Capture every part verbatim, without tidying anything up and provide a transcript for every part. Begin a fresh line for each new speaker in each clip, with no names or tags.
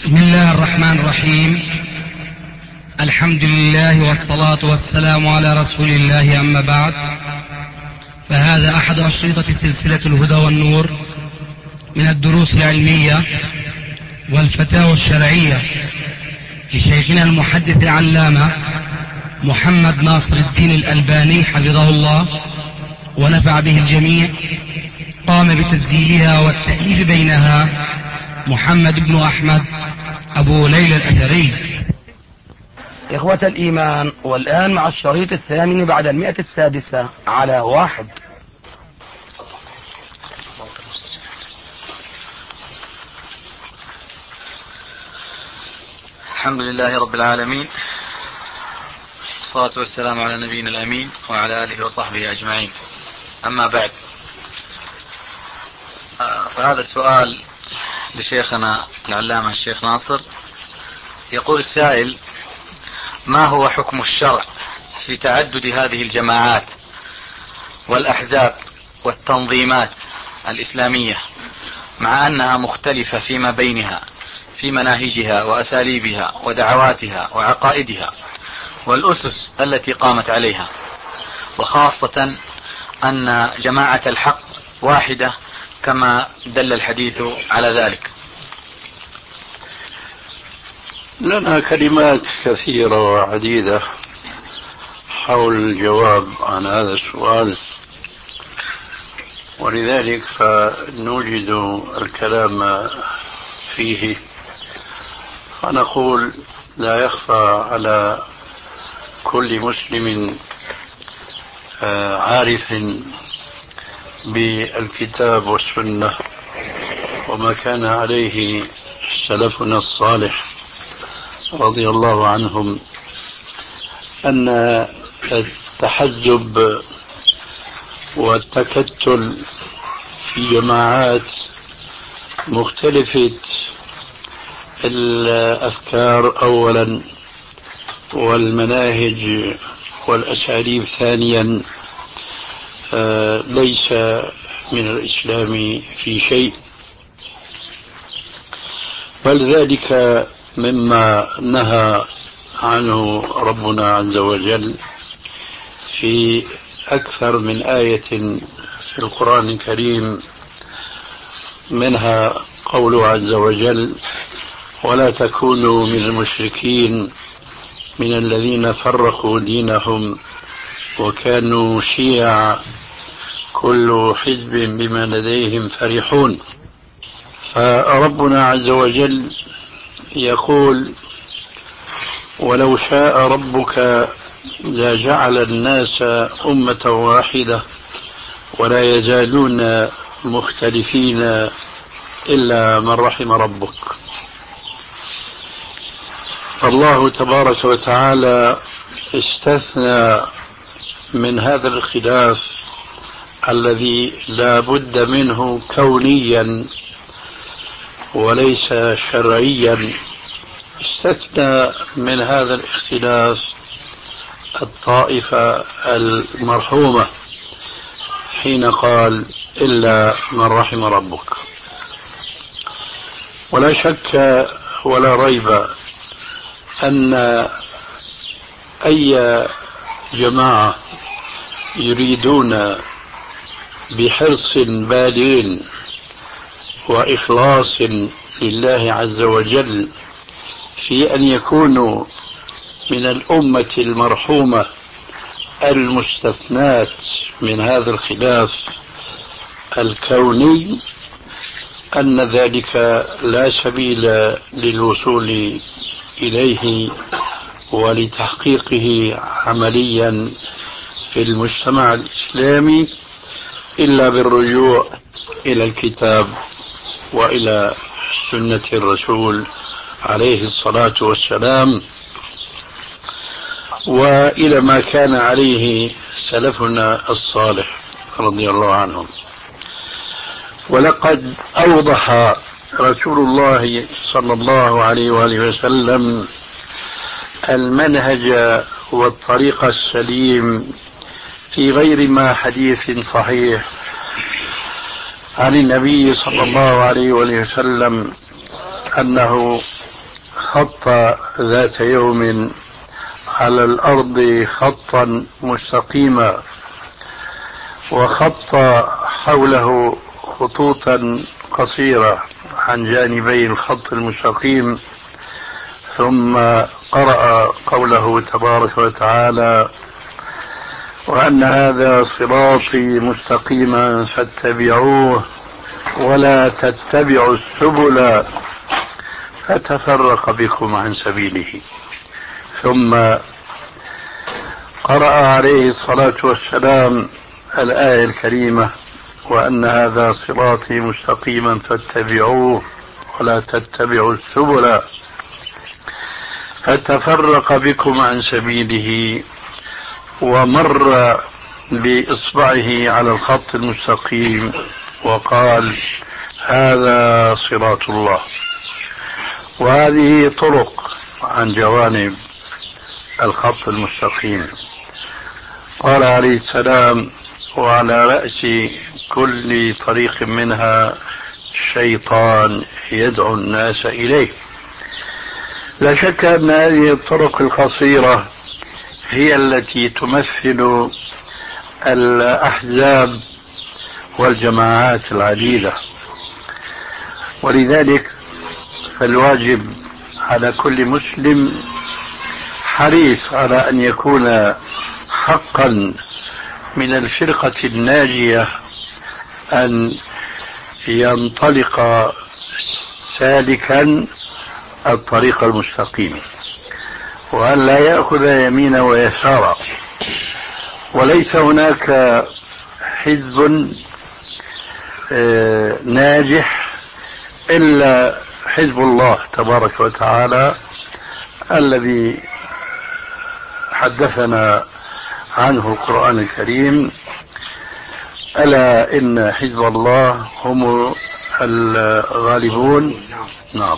بسم الله الرحمن الرحيم. الحمد لله والصلاة والسلام على رسول الله، أما بعد، فهذا أحد أشرطة سلسلة الهدى والنور من الدروس العلمية والفتاوى الشرعية لشيخنا المحدث العلامة محمد ناصر الدين الألباني حفظه الله ونفع به الجميع. قام بتسجيلها والتأليف بينها محمد بن أحمد أبو ليلى الأثري.
إخوة الإيمان، والآن مع الشريط الثامن بعد المئة السادسة على واحد.
الحمد لله رب العالمين، والصلاة والسلام على نبينا الأمين وعلى آله وصحبه أجمعين. أما بعد، فهذا السؤال لشيخنا العلامة الشيخ ناصر. يقول السائل: ما هو حكم الشرع في تعدد هذه الجماعات والأحزاب والتنظيمات الإسلامية، مع أنها مختلفة فيما بينها في مناهجها وأساليبها ودعواتها وعقائدها والأسس التي قامت عليها، وخاصة أن جماعة الحق واحدة كما دل الحديث على ذلك؟
لنا كلمات كثيرة وعديدة حول الجواب عن هذا السؤال، ولذلك فنوجد الكلام فيه. فنقول: لا يخفى على كل مسلم عارف بالكتاب والسنة وما كان عليه سلفنا الصالح رضي الله عنهم، أن التحزب والتكتل في جماعات مختلفة الأفكار أولا والمناهج والأساليب ثانيا ليس من الإسلام في شيء، بل ذلك مما نهى عنه ربنا عز وجل في أكثر من آية في القرآن الكريم، منها قوله عز وجل: ولا تكونوا من المشركين من الذين فرقوا دينهم وكانوا شيعا كل حزب بما لديهم فرحون. فربنا عز وجل يقول: ولو شاء ربك لجعل الناس أمة واحدة ولا يزالون مختلفين إلا من رحم ربك. الله تبارك وتعالى استثنى من هذا الخلاف الذي لا بد منه كونيا وليس شرعيا، استثنى من هذا الاختلاف الطائفة المرحومة حين قال: إلا من رحم ربك. ولا شك ولا ريب أن أي جماعة يريدون بحرص بالغ وإخلاص لله عز وجل في أن يكونوا من الأمة المرحومة المستثنات من هذا الخلاف الكوني، أن ذلك لا سبيل للوصول إليه ولتحقيقه عمليا في المجتمع الإسلامي إلا بالرجوع إلى الكتاب وإلى سنة الرسول عليه الصلاة والسلام، وإلى ما كان عليه سلفنا الصالح رضي الله عنهم. ولقد أوضح رسول الله صلى الله عليه وآله وسلم المنهج والطريق السليم في غير ما حديث صحيح عن النبي صلى الله عليه وسلم أنه خط ذات يوم على الأرض خطا مستقيما، وخط حوله خطوطا قصيرة عن جانبي الخط المستقيم، ثم قرأ قوله تبارك وتعالى: وأن هذا صراطي مستقيما فاتبعوه ولا تتبعوا السبل فتفرق بكم عن سبيله. ثم قرأ عليه الصلاة والسلام الآية الكريمة: وأن هذا صراطي مستقيما فاتبعوه ولا تتبعوا السبل فتفرق بكم عن سبيله، ومر بإصبعه على الخط المستقيم وقال: هذا صراط الله. وهذه طرق عن جوانب الخط المستقيم. قال عليه السلام: وعلى رأس كل طريق منها شيطان يدعو الناس إليه. لا شك أن هذه الطرق القصيرة هي التي تمثل الأحزاب والجماعات العديدة، ولذلك فالواجب على كل مسلم حريص على أن يكون حقا من الفرقة الناجية أن ينطلق سالكا الطريق المستقيم، وأن لا يأخذ يمينا ويسارا. وليس هناك حزب ناجح إلا حزب الله تبارك وتعالى الذي حدثنا عنه القرآن الكريم: ألا إن حزب الله هم الغالبون. نعم.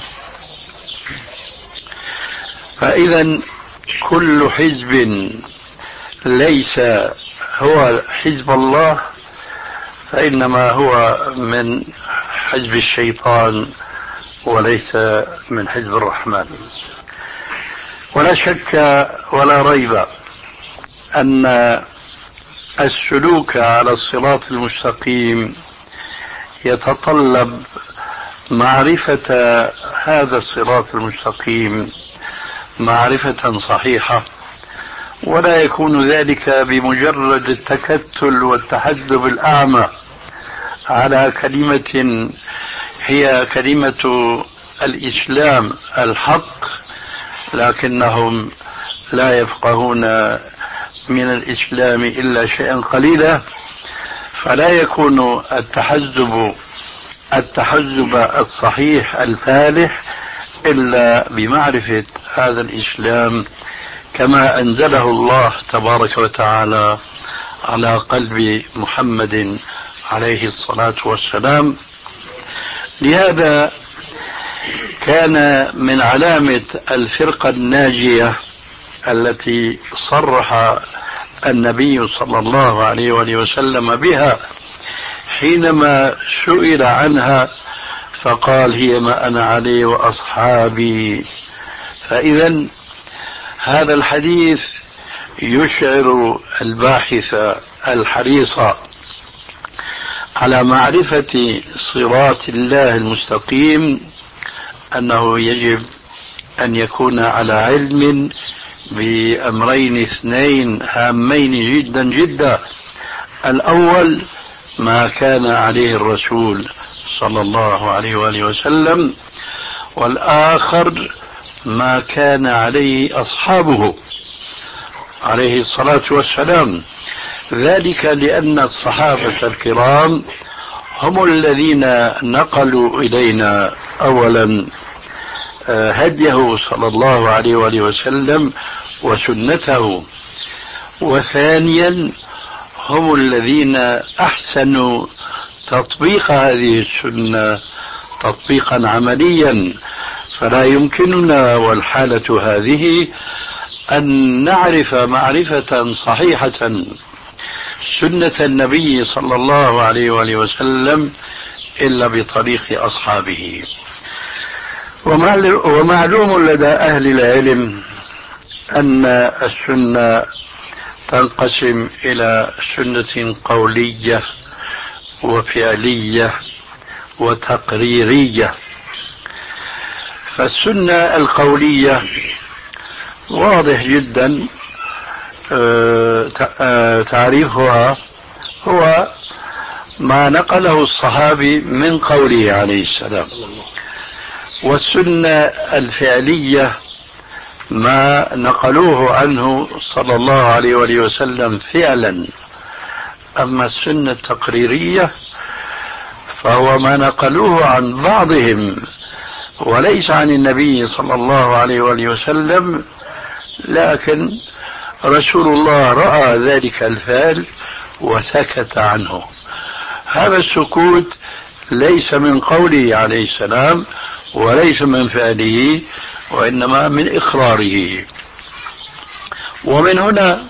فإذا كل حزب ليس هو حزب الله فإنما هو من حزب الشيطان وليس من حزب الرحمن. ولا شك ولا ريب أن السلوك على الصراط المستقيم يتطلب معرفة هذا الصراط المستقيم معرفة صحيحة، ولا يكون ذلك بمجرد التكتل والتحزب الأعمى على كلمة هي كلمة الإسلام الحق، لكنهم لا يفقهون من الإسلام إلا شيئا قليلا. فلا يكون التحزب التحزب الصحيح الفالح إلا بمعرفة هذا الإسلام كما أنزله الله تبارك وتعالى على قلب محمد عليه الصلاة والسلام. لهذا كان من علامة الفرقة الناجية التي صرح النبي صلى الله عليه وآله وسلم بها حينما سئل عنها فقال: هي ما أنا عليه وأصحابي. فإذا هذا الحديث يشعر الباحث الحريص على معرفة صراط الله المستقيم أنه يجب أن يكون على علم بأمرين اثنين هامين جدا جدا: الأول ما كان عليه الرسول صلى الله عليه وآله وسلم، والآخر ما كان عليه أصحابه عليه الصلاة والسلام. ذلك لأن الصحابة الكرام هم الذين نقلوا إلينا أولا هديه صلى الله عليه وآله وسلم وسنته، وثانيا هم الذين أحسنوا تطبيق هذه السنة تطبيقا عمليا. فلا يمكننا والحالة هذه أن نعرف معرفة صحيحة سنة النبي صلى الله عليه وآله وسلم إلا بطريق أصحابه. ومعلوم لدى أهل العلم أن السنة تنقسم إلى سنة قولية وفعلية وتقريرية. فالسنة القولية واضح جدا تعريفها هو ما نقله الصحابي من قوله عليه السلام. والسنة الفعلية ما نقلوه عنه صلى الله عليه وآله وسلم فعلا. أما السنة التقريرية فهو ما نقلوه عن بعضهم وليس عن النبي صلى الله عليه وآله وسلم، لكن رسول الله رأى ذلك الفعل وسكت عنه. هذا السكوت ليس من قوله عليه السلام وليس من فعله، وإنما من إقراره. ومن هنا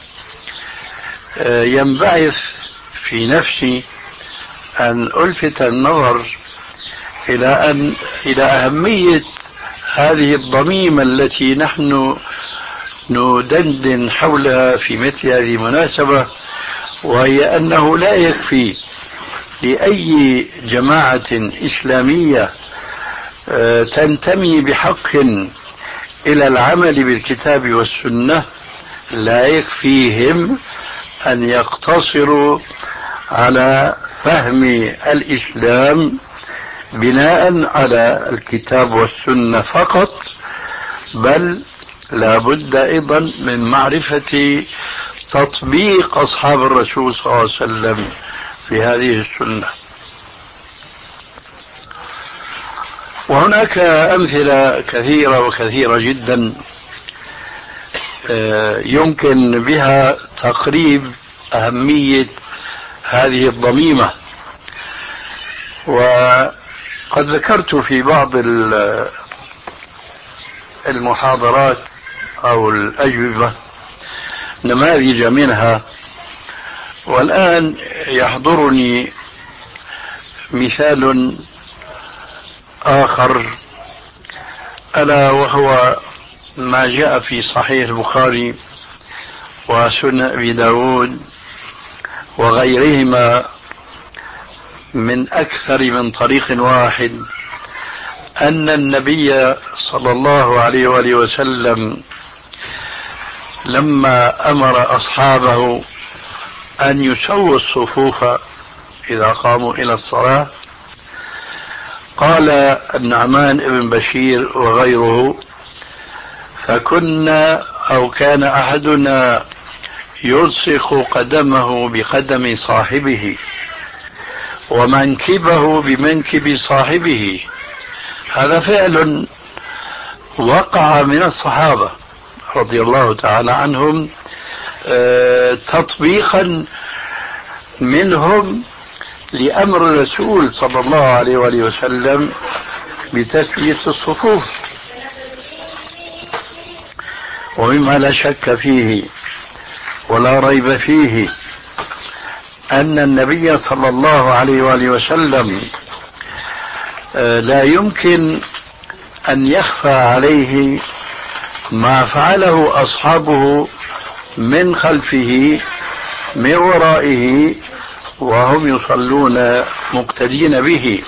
ينبعث في نفسي أن ألفت النظر إلى أن إلى أهمية هذه الضميمة التي نحن ندندن حولها في مثل هذه المناسبة، وهي أنه لا يكفي لأي جماعة إسلامية تنتمي بحق إلى العمل بالكتاب والسنة، لا يكفيهم أن يقتصروا على فهم الإسلام بناء على الكتاب والسنة فقط، بل لا بد أيضا من معرفة تطبيق أصحاب الرسول صلى الله عليه وسلم في هذه السنة. وهناك أمثلة كثيرة وكثيرة جدا يمكن بها تقريب أهمية هذه الضميمة. وقد ذكرت في بعض المحاضرات أو الأجوبة نماذج منها، والآن يحضرني مثال آخر، ألا وهو ما جاء في صحيح البخاري وسنن أبي داود وغيرهما من أكثر من طريق واحد، أن النبي صلى الله عليه وآله وسلم لما أمر أصحابه أن يسووا الصفوف إذا قاموا إلى الصلاة، قال النعمان بن بشير وغيره: فكنا أو كان أحدنا يلصق قدمه بقدم صاحبه ومنكبه بمنكب صاحبه. هذا فعل وقع من الصحابة رضي الله تعالى عنهم تطبيقا منهم لأمر الرسول صلى الله عليه وآله وسلم بتسوية الصفوف. ومما لا شك فيه ولا ريب فيه أن النبي صلى الله عليه وآله وسلم لا يمكن أن يخفى عليه ما فعله أصحابه من خلفه من ورائه وهم يصلون مقتدين به.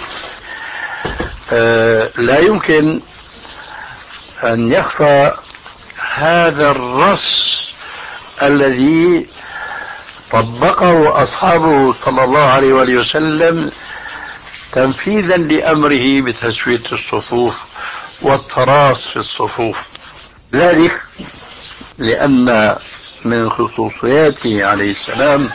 لا يمكن أن يخفى هذا الرص الذي طبقه أصحابه صلى الله عليه وآله وسلم تنفيذا لأمره بتسوية الصفوف والتراص في الصفوف. ذلك لأن من خصوصياته عليه السلام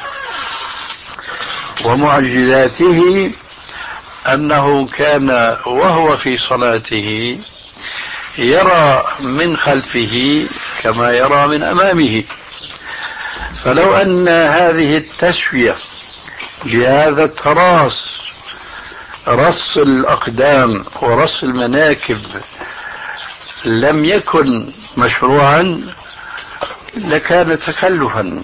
ومعجزاته أنه كان وهو في صلاته يرى من خلفه كما يرى من أمامه. فلو أن هذه التسوية بهذا التراص، رص الأقدام ورص المناكب، لم يكن مشروعا لكان تكلفا،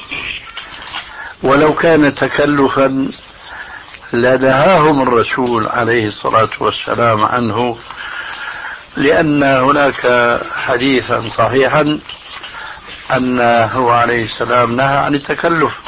ولو كان تكلفا لنهاهم الرسول عليه الصلاة والسلام عنه لأن هناك حديثا صحيحا أنه عليه السلام نهى عن التكلف.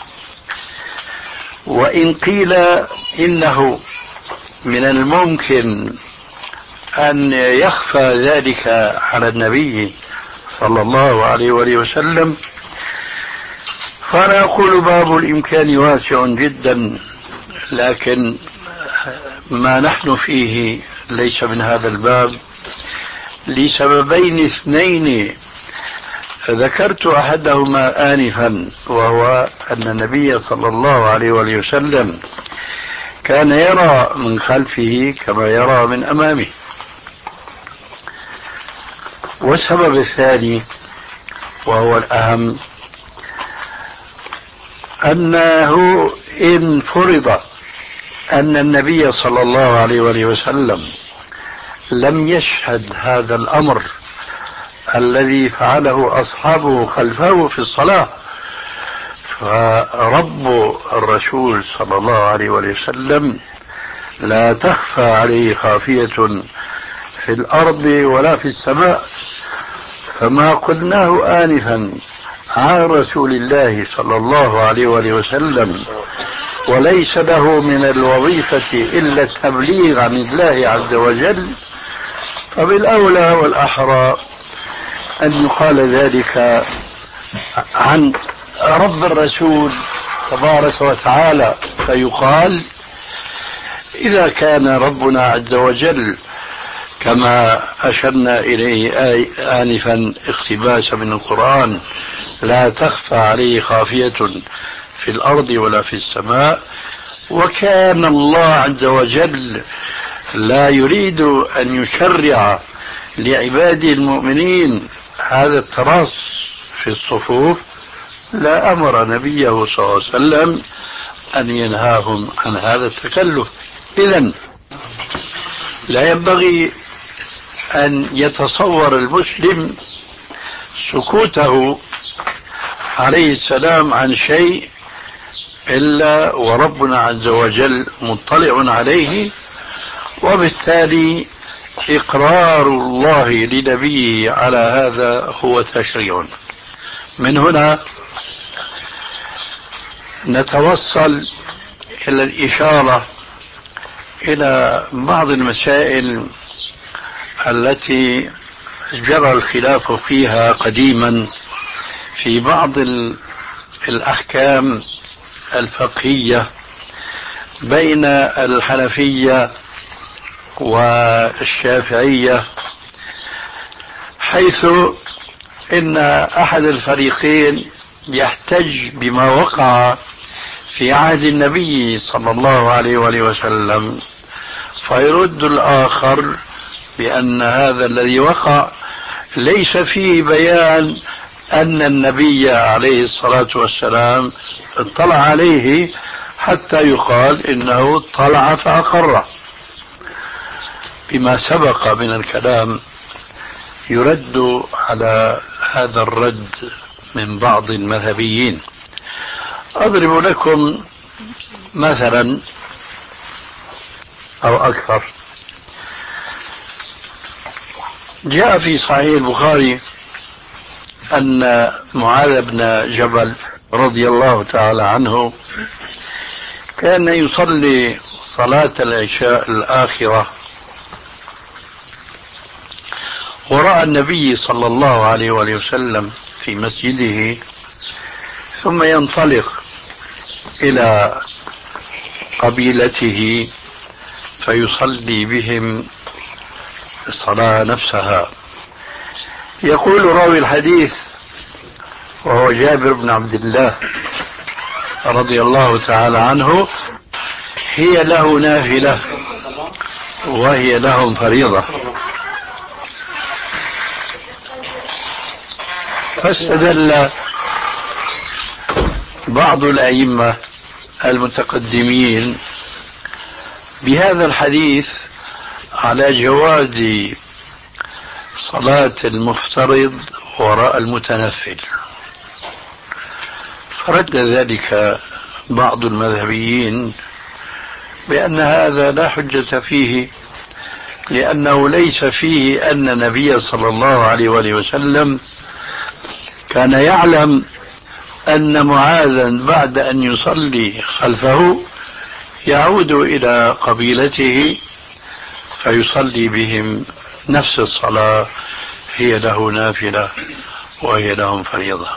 وإن قيل إنه من الممكن أن يخفى ذلك على النبي صلى الله عليه وآله وسلم، فأنا أقول باب الإمكان واسع جدا، لكن ما نحن فيه ليس من هذا الباب لسببين اثنين ذكرت أحدهما آنفا، وهو أن النبي صلى الله عليه وآله وسلم كان يرى من خلفه كما يرى من أمامه. والسبب الثاني وهو الأهم أنه إن فرض أن النبي صلى الله عليه وآله وسلم لم يشهد هذا الأمر الذي فعله أصحابه خلفه في الصلاة، فرب الرسول صلى الله عليه وآله وسلم لا تخفى عليه خافية في الأرض ولا في السماء. فما قلناه آنفا عن رسول الله صلى الله عليه وآله وسلم وليس له من الوظيفة إلا التبليغ عن الله عز وجل، فبالأولى والأحرى أن يقال ذلك عن رب الرسول تبارك وتعالى، فيقال إذا كان ربنا عز وجل كما أشرنا إليه آنفا اقتباسا من القرآن لا تخفى عليه خافية في الأرض ولا في السماء، وكان الله عز وجل لا يريد أن يشرع لعباده المؤمنين هذا التراص في الصفوف، لا أمر نبيه صلى الله عليه وسلم أن ينهاهم عن هذا التكلف. إذن لا ينبغي أن يتصور المسلم سكوته عليه السلام عن شيء إلا وربنا عز وجل مطلع عليه، وبالتالي إقرار الله لنبيه على هذا هو تشريع. من هنا نتوصل إلى الإشارة إلى بعض المسائل التي جرى الخلاف فيها قديما في بعض الأحكام الفقهية بين الحنفية والشافعية، حيث إن أحد الفريقين يحتج بما وقع في عهد النبي صلى الله عليه وآله وسلم، فيرد الآخر بأن هذا الذي وقع ليس فيه بيان أن النبي عليه الصلاة والسلام اطلع عليه حتى يقال إنه اطلع فأقره. بما سبق من الكلام يرد على هذا الرد من بعض المذهبيين. أضرب لكم مثلا أو أكثر. جاء في صحيح البخاري أن معاذ بن جبل رضي الله تعالى عنه كان يصلي صلاة العشاء الآخرة وراء النبي صلى الله عليه وآله وسلم في مسجده، ثم ينطلق إلى قبيلته فيصلي بهم الصلاة نفسها. يقول راوي الحديث وهو جابر بن عبد الله رضي الله تعالى عنه: هي له نافلة وهي لهم فريضة. فاستدل بعض الأئمة المتقدمين بهذا الحديث على جواز صلاة المفترض وراء المتنفل، فرد ذلك بعض المذهبيين بأن هذا لا حجة فيه، لأنه ليس فيه أن النبي صلى الله عليه وآله وسلم كان يعلم أن معاذا بعد أن يصلي خلفه يعود إلى قبيلته فيصلي بهم نفس الصلاة، هي له نافلة وهي لهم فريضة.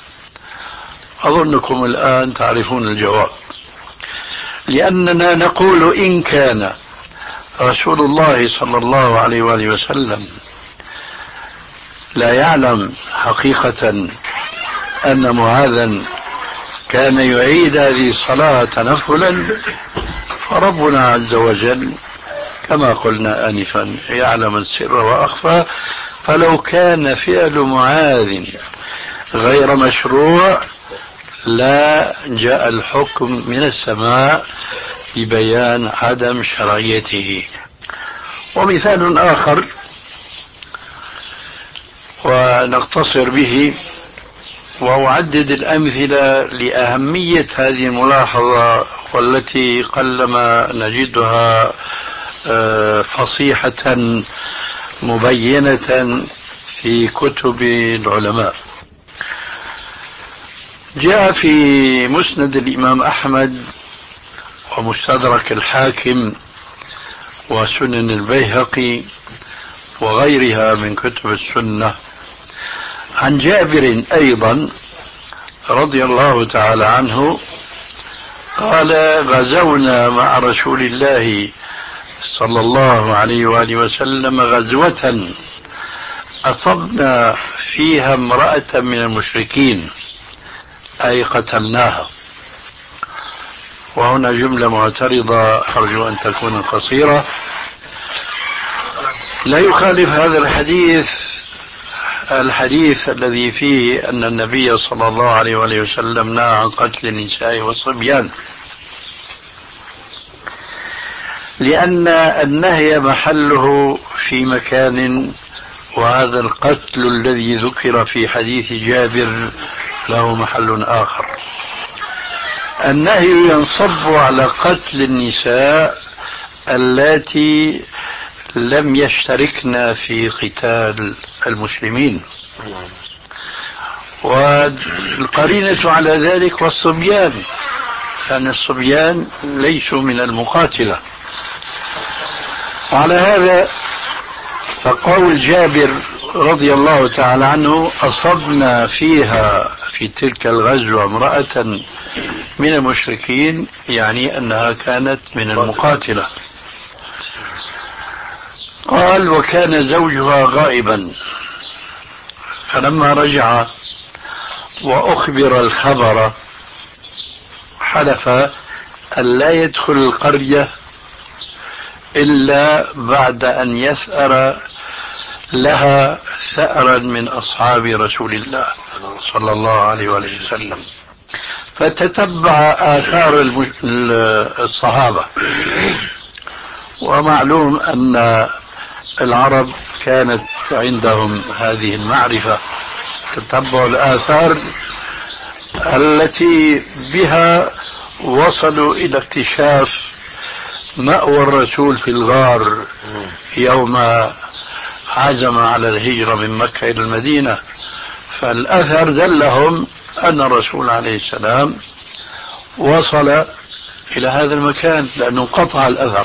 أظنكم الآن تعرفون الجواب، لأننا نقول إن كان رسول الله صلى الله عليه وآله وسلم لا يعلم حقيقة أن معاذا كان يعيد هذه الصلاة تنفلا، فربنا عز وجل كما قلنا آنفا يعلم السر وأخفى، فلو كان فعل معاذ غير مشروع لا جاء الحكم من السماء لبيان عدم شرعيته. ومثال آخر ونقتصر به وأعدد الأمثلة لأهمية هذه الملاحظة، والتي قلما نجدها فصيحة مبينة في كتب العلماء. جاء في مسند الإمام أحمد ومستدرك الحاكم وسنن البيهقي وغيرها من كتب السنة عن جابر أيضا رضي الله تعالى عنه قال: غزونا مع رسول الله صلى الله عليه وآله وسلم غزوة أصبنا فيها امرأة من المشركين أي قتلناها. وهنا جملة معترضة أرجو أن تكون قصيرة. لا يخالف هذا الحديث الحديث الذي فيه أن النبي صلى الله عليه وآله وسلم نهى عن قتل النساء والصبيان، لأن النهي محله في مكان، وهذا القتل الذي ذكر في حديث جابر له محل آخر. النهي ينصب على قتل النساء اللاتي لم يشتركن في قتال المسلمين، والقرينة على ذلك والصبيان، لأن الصبيان ليسوا من المقاتلة. وعلى هذا فقول جابر رضي الله تعالى عنه: أصبنا فيها في تلك الغزوة امرأة من المشركين، يعني أنها كانت من المقاتلة. قال: وكان زوجها غائبا، فلما رجع وأخبر الخبر حلف أن لا يدخل القرية إلا بعد أن يثأر لها ثأرا من أصحاب رسول الله صلى الله عليه وسلم. فتتبع آثار الصحابة، ومعلوم أن العرب كانت عندهم هذه المعرفة، تتبع الآثار التي بها وصلوا إلى اكتشاف مأوى الرسول في الغار يوم عزم على الهجرة من مكة إلى المدينة. فالأثر دلهم أن الرسول عليه السلام وصل إلى هذا المكان، لأنه قطع الأثر،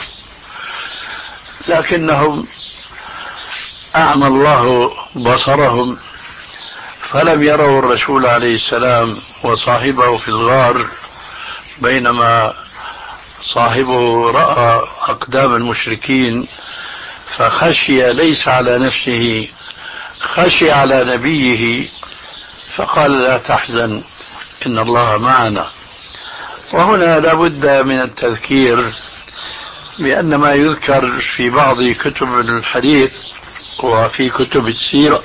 لكنهم أعمى الله بصرهم فلم يروا الرسول عليه السلام وصاحبه في الغار، بينما صاحبه رأى أقدام المشركين فخشي ليس على نفسه، خشي على نبيه، فقال: لا تحزن إن الله معنا. وهنا لابد من التذكير بأن ما يذكر في بعض كتب الحديث وفي كتب السيرة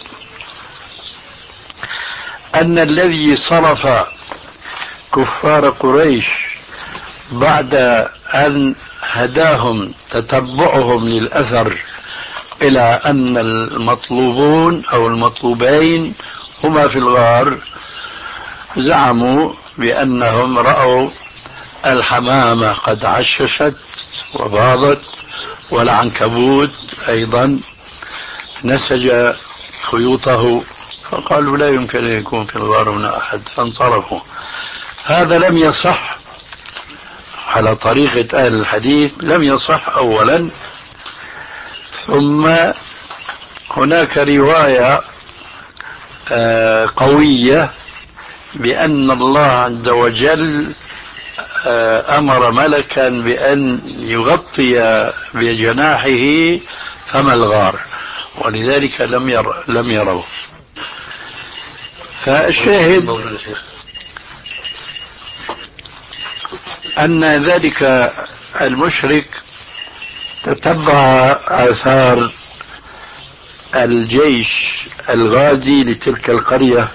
أن الذي صرف كفار قريش بعد أن هداهم تتبعهم للأثر إلى أن المطلوبون أو المطلوبين هما في الغار، زعموا بأنهم رأوا الحمامة قد عششت وباضت والعنكبوت أيضا نسج خيوطه، فقالوا لا يمكن أن يكون في الغار هنا أحد فانصرفوا. هذا لم يصح على طريقة أهل الحديث، لم يصح أولا. ثم هناك رواية قوية بأن الله عز وجل أمر ملكا بأن يغطي بجناحه فم الغار، ولذلك لم ير لم يروه. فالشاهد أن ذلك المشرك تتبع آثار الجيش الغازي لتلك القرية،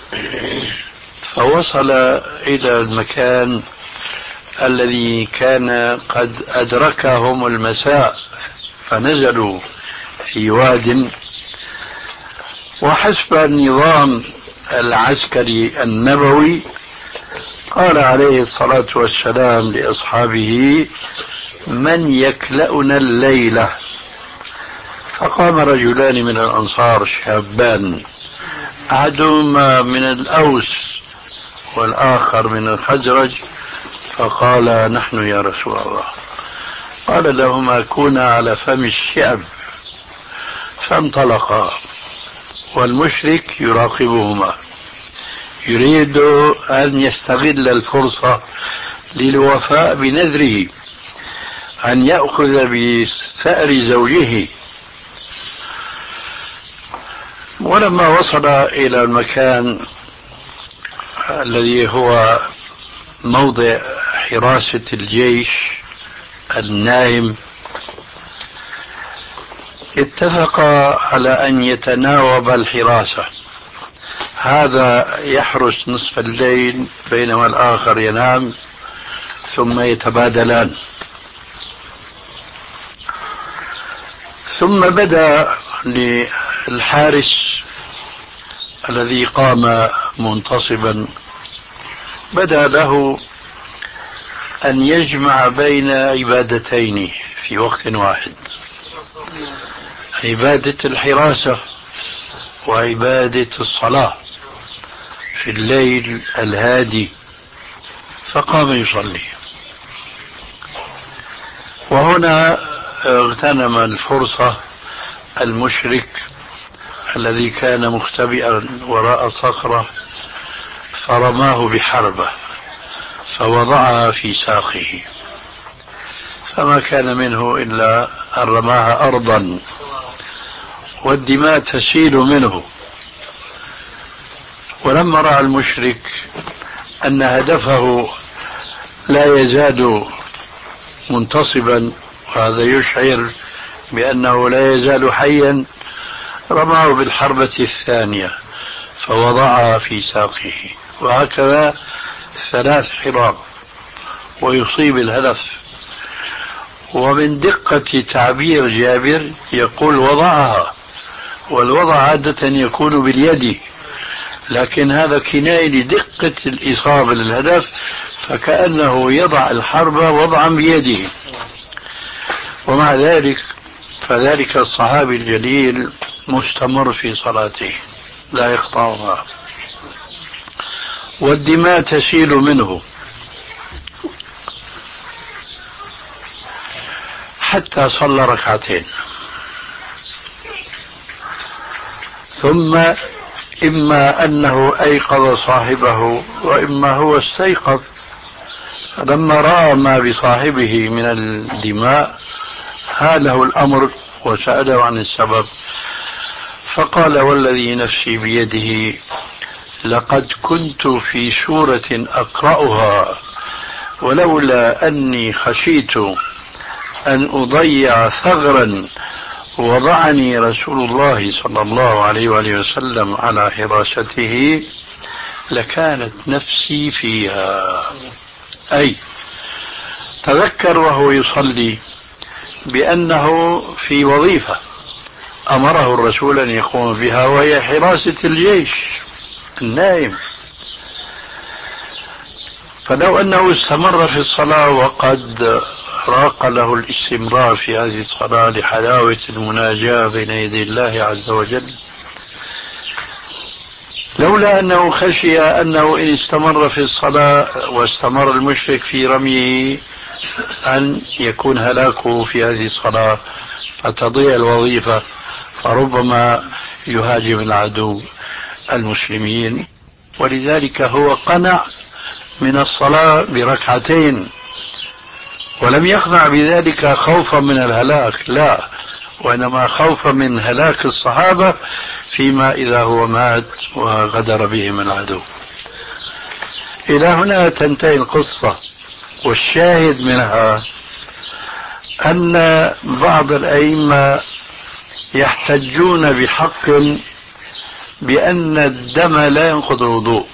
فوصل إلى المكان الذي كان قد أدركهم المساء، فنزلوا في واد. وحسب النظام العسكري النبوي قال عليه الصلاة والسلام لأصحابه: من يكلأنا الليلة؟ فقام رجلان من الأنصار شابان، أحدهما من الأوس والآخر من الخزرج، فقال: نحن يا رسول الله. قال لهما: كونا على فم الشعب. فانطلقا والمشرك يراقبهما، يريد أن يستغل الفرصة للوفاء بنذره أن يأخذ بثأر زوجه. ولما وصل إلى المكان الذي هو موضع حراسة الجيش النائم، اتفق على أن يتناوب الحراسة، هذا يحرس نصف الليل بينما الآخر ينام، ثم يتبادلان. ثم بدأ للحارس الذي قام منتصبا، بدأ له أن يجمع بين عبادتين في وقت واحد: عبادة الحراسة وعبادة الصلاة في الليل الهادي. فقام يصلي، وهنا اغتنم الفرصة المشرك الذي كان مختبئا وراء صخرة، فرماه بحربة فوضعها في ساقه، فما كان منه إلا أن رماها أرضا والدماء تسيل منه. ولما رأى المشرك أن هدفه لا يزال منتصبا، وهذا يشعر بأنه لا يزال حيا، رماه بالحربة الثانية فوضعها في ساقه، وهكذا ثلاث حراب ويصيب الهدف. ومن دقة تعبير جابر يقول وضعها، والوضع عادة يكون باليد، لكن هذا كناية لدقة الإصابة للهدف، فكأنه يضع الحرب وضعا بيده. ومع ذلك فذلك الصحابي الجليل مستمر في صلاته لا يقطعها، والدماء تسيل منه حتى صلى ركعتين. ثم إما أنه أيقظ صاحبه وإما هو استيقظ، لما رأى ما بصاحبه من الدماء هاله الأمر وسأله عن السبب، فقال: والذي نفسي بيده لقد كنت في سورة أقرأها، ولولا أني خشيت أن أضيع ثغرا وضعني رسول الله صلى الله عليه وآله وسلم على حراسته لكانت نفسي فيها. أي تذكر وهو يصلي بأنه في وظيفة أمره الرسول أن يقوم بها، وهي حراسة الجيش النائم. فلو أنه استمر في الصلاة وقد راق له الاستمرار في هذه الصلاة لحلاوة المناجاة بين يدي الله عز وجل، لولا أنه خشي أنه إن استمر في الصلاة واستمر المشرك في رميه أن يكون هلاكه في هذه الصلاة فتضيع الوظيفة، فربما يهاجم العدو المسلمين. ولذلك هو قنع من الصلاة بركعتين، ولم يقنع بذلك خوفا من الهلاك، لا، وإنما خوفا من هلاك الصحابة فيما إذا هو مات وغدر بهم العدو. إلى هنا تنتهي القصة، والشاهد منها أن بعض الأئمة يحتجون بحق بأن الدم لا ينقض الوضوء،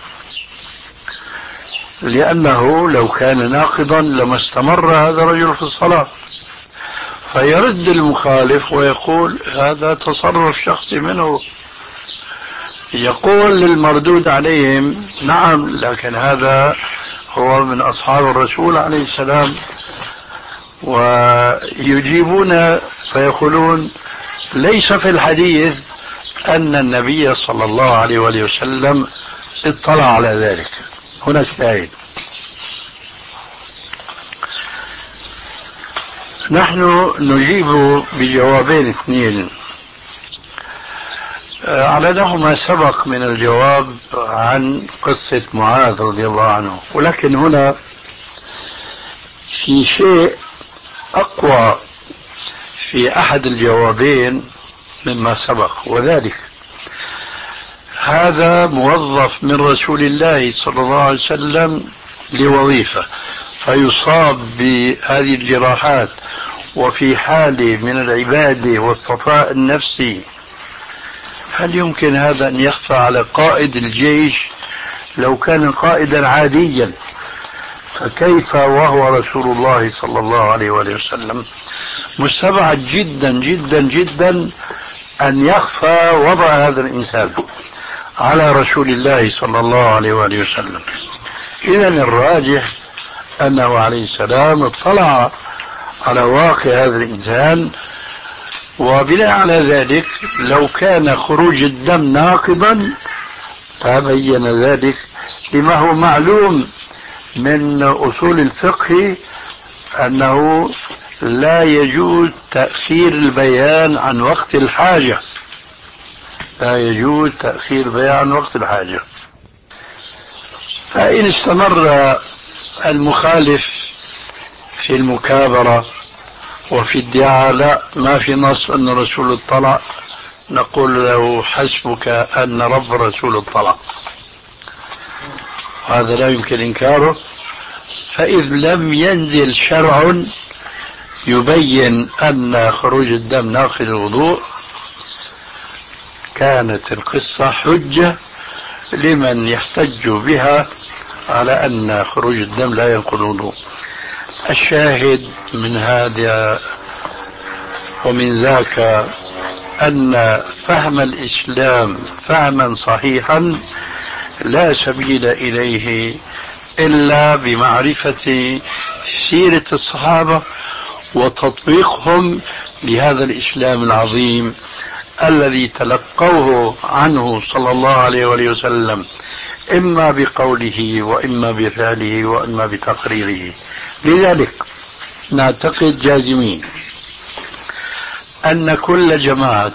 لأنه لو كان ناقضا لما استمر هذا الرجل في الصلاة، فيرد المخالف ويقول هذا تصرف شخصي منه. يقول للمردود عليهم نعم، لكن هذا هو من أصحاب الرسول عليه السلام، ويجيبون فيقولون ليس في الحديث أن النبي صلى الله عليه وآله وسلم اطلع على ذلك. هناك شاهد. نحن نجيب بجوابين اثنين على نحو ما سبق من الجواب عن قصة معاذ رضي الله عنه، ولكن هنا في شيء أقوى في أحد الجوابين مما سبق، وذلك هذا موظف من رسول الله صلى الله عليه وسلم لوظيفة فيصاب بهذه الجراحات وفي حال من العبادة والصفاء النفسي، هل يمكن هذا أن يخفى على قائد الجيش لو كان قائدا عاديا؟ فكيف وهو رسول الله صلى الله عليه وآله وسلم؟ مستبعد جدا جدا جدا أن يخفى وضع هذا الإنسان على رسول الله صلى الله عليه وآله وسلم. إذن الراجح أنه عليه السلام اطلع على واقع هذا الإنسان، وبناء على ذلك لو كان خروج الدم ناقضا تبين ذلك لما هو معلوم من أصول الفقه أنه لا يجوز تأخير البيان عن وقت الحاجة، لا يجوز تأخير البيان عن وقت الحاجة. فإن استمر المخالف في المكابرة وفي ادعاء لا ما في نص أن الرسول اطلع، نقول له حسبك أن رب الرسول اطلع، هذا لا يمكن إنكاره. فإذ لم ينزل شرع يبين أن خروج الدم ناقض الوضوء كانت القصة حجة لمن يحتج بها على أن خروج الدم لا ينقض الوضوء. الشاهد من هذا ومن ذاك أن فهم الإسلام فهما صحيحا لا سبيل إليه إلا بمعرفة سيرة الصحابة وتطبيقهم لهذا الإسلام العظيم الذي تلقوه عنه صلى الله عليه وآله وسلم، إما بقوله وإما بفعله وإما بتقريره. لذلك نعتقد جازمين أن كل جماعة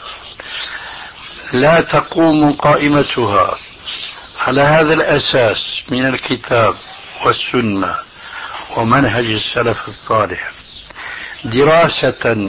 لا تقوم قائمتها على هذا الأساس من الكتاب والسنة ومنهج السلف الصالح دراسة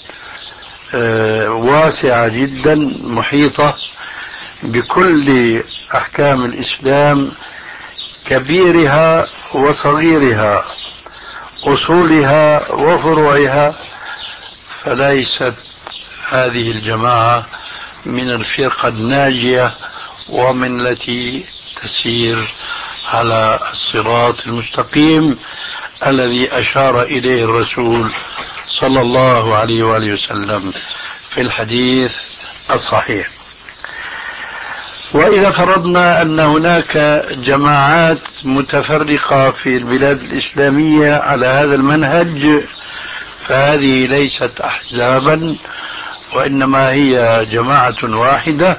واسعة جدا محيطة بكل أحكام الإسلام كبيرها وصغيرها أصولها وفروعها، فليست هذه الجماعة من الفرقة الناجية ومن التي تسير على الصراط المستقيم الذي أشار إليه الرسول صلى الله عليه وآله وسلم في الحديث الصحيح. وإذا فرضنا أن هناك جماعات متفرقة في البلاد الإسلامية على هذا المنهج، فهذه ليست أحزابا، وإنما هي جماعة واحدة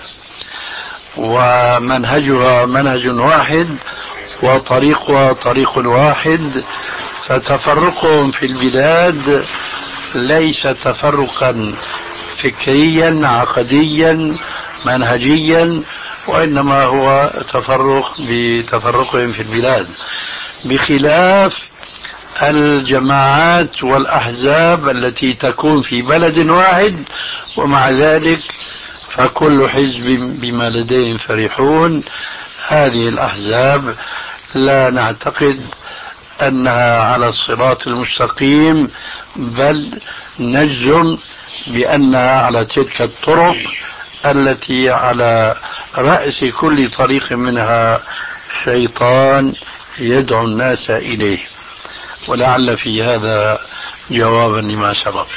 ومنهجها منهج واحد وطريقها طريق واحد، فتفرقهم في البلاد ليس تفرقا فكريا عقديا منهجيا، وإنما هو تفرق بتفرقهم في البلاد، بخلاف الجماعات والأحزاب التي تكون في بلد واحد ومع ذلك فكل حزب بما لديهم فرحون. هذه الأحزاب لا نعتقد أنها على الصراط المستقيم، بل نجزم بأنها على تلك الطرق التي على رأس كل طريق منها شيطان يدعو الناس إليه. ولعل في هذا جوابا لما سبق.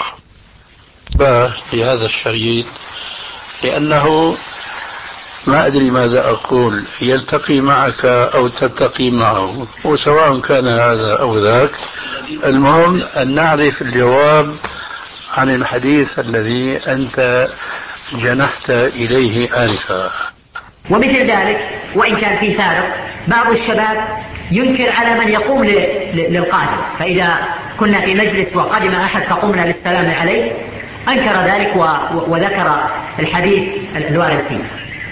لهذا الشريط لأنه ما أدري ماذا أقول، يلتقي معك أو تلتقي معه، وسواء كان هذا أو ذاك، المهم أن نعرف الجواب عن الحديث الذي أنت جنحت إليه آنفا.
ومثل ذلك وإن كان في فارق، بعض الشباب ينكر على من يقوم للقادم، فإذا كنا في مجلس وقدم أحد فقمنا للسلام عليه أنكر ذلك وذكر الحديث الوارد فيه.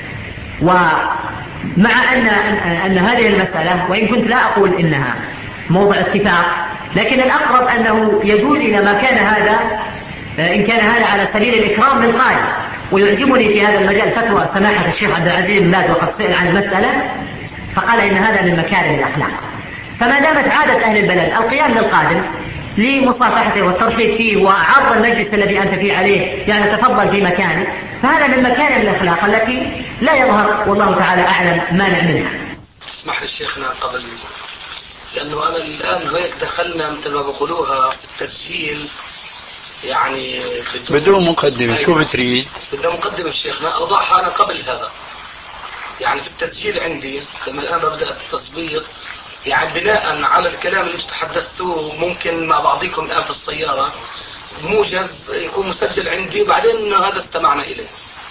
ومع أن, أن هذه المسألة وإن كنت لا أقول إنها موضع اتفاق، لكن الأقرب أنه يجوز إلى ما كان هذا، إن كان هذا على سبيل الإكرام للقائل. ويعجبني في هذا المجال فتوى سماحة الشيخ عبد العزيز بن باز وقد سئل عن المسألة فقال إن هذا من مكارم الأخلاق. فما دامت عادة أهل البلد القيام للقادم لمصافحته والترحيب فيه وعرض المجلس الذي أنت فيه عليه، يعني تفضل في مكانه، فهذا من مكارم الأخلاق التي لا يظهر والله تعالى أعلم مانع منها.
اسمح لي شيخنا قبل، لأنه أنا الآن هيك دخلنا مثل ما بقولوها التسجيل يعني بدون,
بدون مقدمة. شو بتريد؟
بدون مقدمة شيخنا، أوضحها أنا قبل هذا. يعني في التسجيل عندي لما الآن ببدأ التطبيق، يعني بناء على الكلام اللي تحدثتوه ممكن مع بعضكم الآن في السيارة موجز يكون مسجل عندي، وبعدين هذا استمعنا إليه.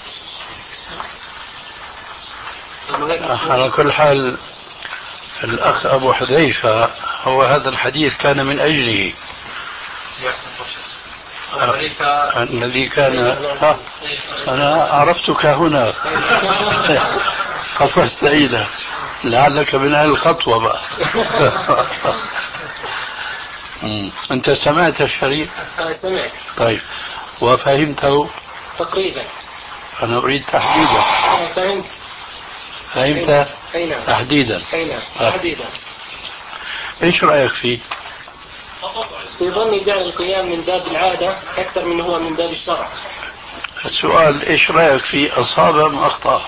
على كل حال الأخ أبو حذيفة هو هذا الحديث كان من أجله، الذي كان أنا عرفتك هنا خطوة سعيدة، لعلك من أهل الخطوة بقى. أنت سمعت الشريط؟
أنا سمعت.
طيب، وفهمته؟
تقريبا.
أنا أريد تحديدا.
أنا فهمت.
فهمت؟
أي نعم.
تحديدا.
أي نعم. تحديدا.
إيش رأيك فيه؟
في ظني جعل القيام من باب العادة أكثر من هو من باب الشرع.
السؤال إيش رأيك فيه، أصاب أم أخطأ؟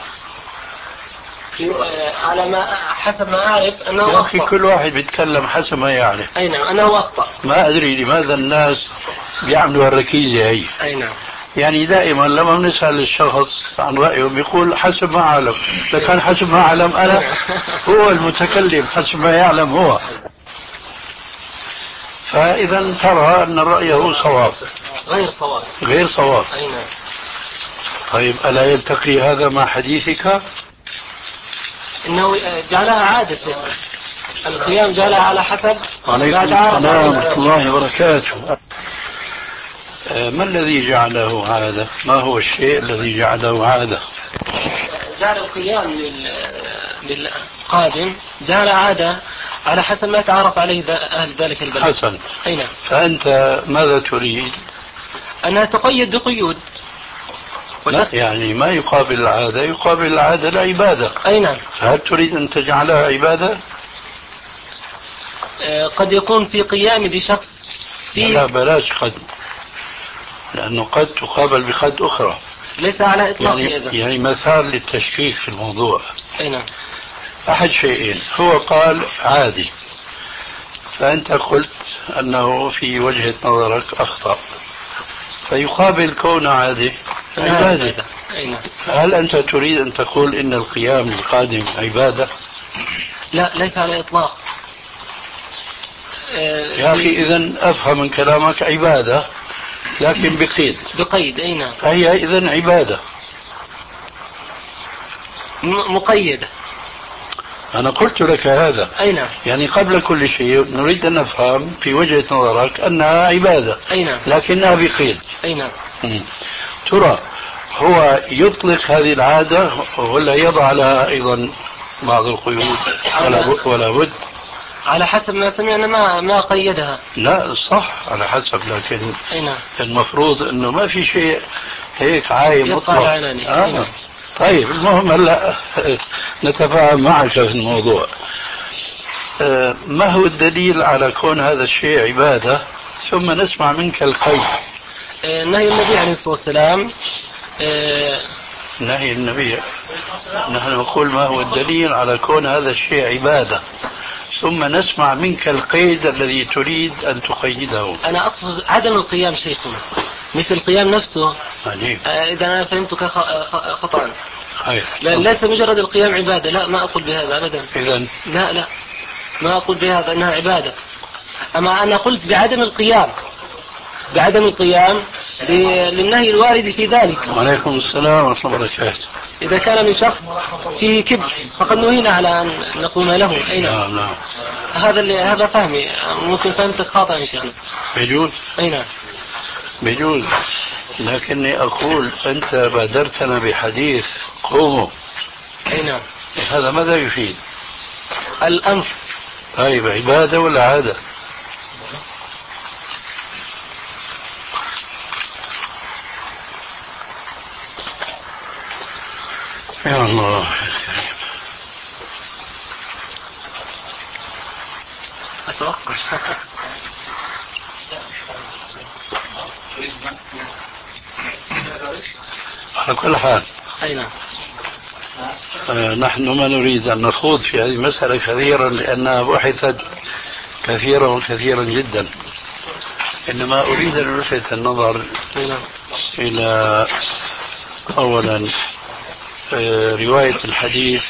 على ما حسب ما أعرف أنه
يا أخي
أخطأ.
كل واحد بيتكلم حسب ما يعرف.
أي نعم أنه أخطأ.
ما أدري لماذا الناس بيعملوا الركيزة هي.
أي نعم.
يعني دائما لما بنسأل الشخص عن رأيه بيقول حسب ما أعلم، لكن حسب ما أعلم أنا هو المتكلم، حسب ما يعلم هو. فإذا ترى أن رأيه صواب.
غير صواب.
غير صواب.
أي نعم.
طيب ألا يلتقي هذا مع حديثك؟
إنه جعلها عادة شيخ، القيام جعلها على حسب.
عليكم السلام ورحمة الله وبركاته. ما الذي جعله عادة؟ ما هو الشيء الذي جعله عادة؟
جعل القيام للقادم جعل عادة على حسب ما تعرف عليه أهل ذلك البلد.
حسن.
أي نعم.
فأنت ماذا تريد؟
أنها تقيد بقيود.
لا يعني ما يقابل العادة، يقابل العادة العبادة.
أي نعم.
فهل تريد أن تجعلها عبادة؟
آه قد يكون في قيام لشخص في
لا بلاش قد، لأنه قد تقابل بقد أخرى.
ليس على إطلاق
يعني,
إذن.
يعني مثال للتشكيك في الموضوع.
أي نعم.
أحد شيئين، هو قال عادي، فأنت قلت أنه في وجهة نظرك أخطأ، فيقابل كون عادي عبادة.
أي نعم.
هل أنت تريد أن تقول إن القيام القادم عبادة؟
لا، ليس على الإطلاق.
يا أخي إذن أفهم من كلامك عبادة لكن بقيد.
بقيد، أي نعم.
فهي إذن عبادة
مقيدة.
أنا قلت لك هذا.
أي نعم.
يعني قبل كل شيء نريد أن نفهم في وجهة نظرك أنها عبادة.
أي نعم.
لكنها بقيد.
أي نعم.
م. ترى هو يطلق هذه العادة ولا يضع لها أيضا بعض القيود؟ ولا, ولا بد؟
على حسب ما سمعنا ما ما قيدها.
لا صح على حسب، لكن
أي نعم.
المفروض أنه ما في شيء هيك عايم مطلق.
آه.
طيب المهم هلا نتفاهم معك في الموضوع. آه ما هو الدليل على كون هذا الشيء عبادة؟ ثم نسمع منك القيد.
آه نهي النبي عليه الصلاة والسلام. آه
نهي النبي. نحن نقول ما هو الدليل على كون هذا الشيء عبادة، ثم نسمع منك القيد الذي تريد أن تقيده.
أنا أقصد عدم القيام شيخنا، مش القيام نفسه.
عجيب.
آه إذا أنا فهمتك خطأ.
خير.
لا، ليس مجرد القيام عبادة، لا ما أقول بهذا أبدا.
إذن
لا لا ما أقول بهذا أنها عبادة، أما أنا قلت بعدم القيام، بعدم القيام للنهي الوارد في ذلك.
وعليكم السلام ورحمة الله وبركاته.
إذا كان من شخص فيه كبر فقد نهينا على أن نقوم له. أي نعم.
نعم.
هذا اللي هذا فهمي، ممكن فهمتك خاطئ إن شاء الله.
بيجوز.
أي نعم.
بيجوز، لكني أقول أنت بادرتنا بحديث قوموا.
أي نعم.
هذا ماذا يفيد؟
الأمر.
طيب عبادة ولا عادة؟ يا الله
أتوقع.
على كل حال.
أي نعم.
آه نحن ما نريد أن نخوض في هذه المسألة كثيرا لأنها بحثت كثيرا وكثيرا جدا، إنما أريد أن ألفت النظر إلى أولا آه رواية الحديث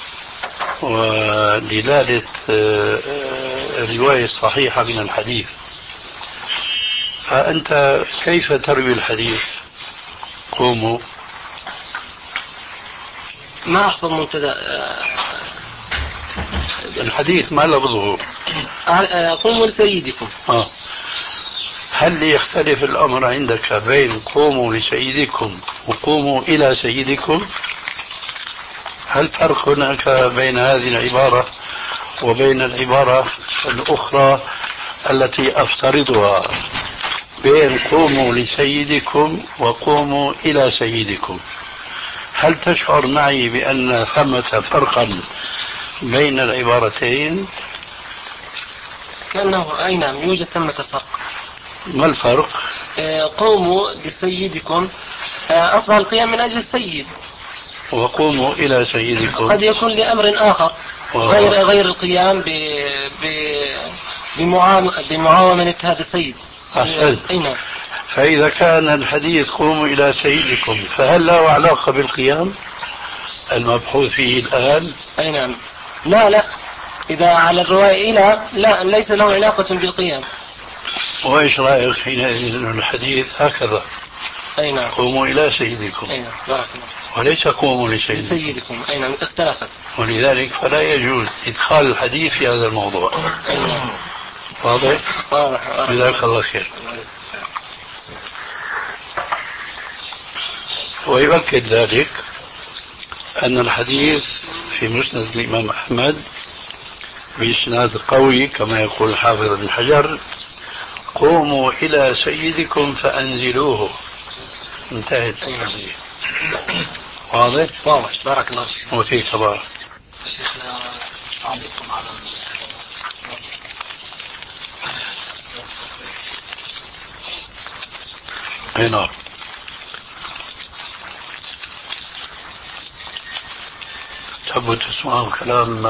ودلالة آه الرواية الصحيحة من الحديث. فأنت كيف تروي الحديث؟ قوموا.
ما أحفظ منتدى
الحديث ما لفظه.
قوموا لسيدكم.
آه. هل يختلف الأمر عندك بين قوموا لسيدكم وقوموا إلى سيدكم؟ هل فرق هناك بين هذه العبارة وبين العبارة الأخرى التي أفترضها بين قوموا لسيدكم وقوموا إلى سيدكم؟ هل تشعر معي بأن ثمة فرقا بين العبارتين؟
كأنه أي نعم يوجد ثمة فرق.
ما الفرق؟
قوموا لسيدكم أصبح القيام من أجل السيد،
وقوموا إلى سيدكم
قد يكون لأمر آخر غير غير القيام ب بمعاومة هذا السيد.
أحسنت.
أي نعم.
فإذا كان الحديث قوموا إلى سيدكم فهل له علاقة بالقيام المبحوث فيه الآن؟
أي نعم. لا لا إذا على الرواية إلى لا ليس له علاقة بالقيام.
وإيش رأيك حينئذ أن الحديث هكذا؟
أي نعم.
قوموا إلى سيدكم.
أي نعم. بارك الله.
وليس قوموا لسيدكم.
سيدكم. أي نعم. اختلفت.
ولذلك فلا يجوز إدخال الحديث في هذا الموضوع.
أي نعم.
واضح؟
واضح.
جزاك الله خير. ويؤكد ذلك أن الحديث في مسند الإمام أحمد بإسناد قوي كما يقول الحافظ ابن حجر: قوموا إلى سيدكم فأنزلوه. انتهت. واضح؟
واضح. بارك الله فيك.
وفيك بارك.
شيخنا أعلقكم على
هنا تحبوا تسمعوا كلام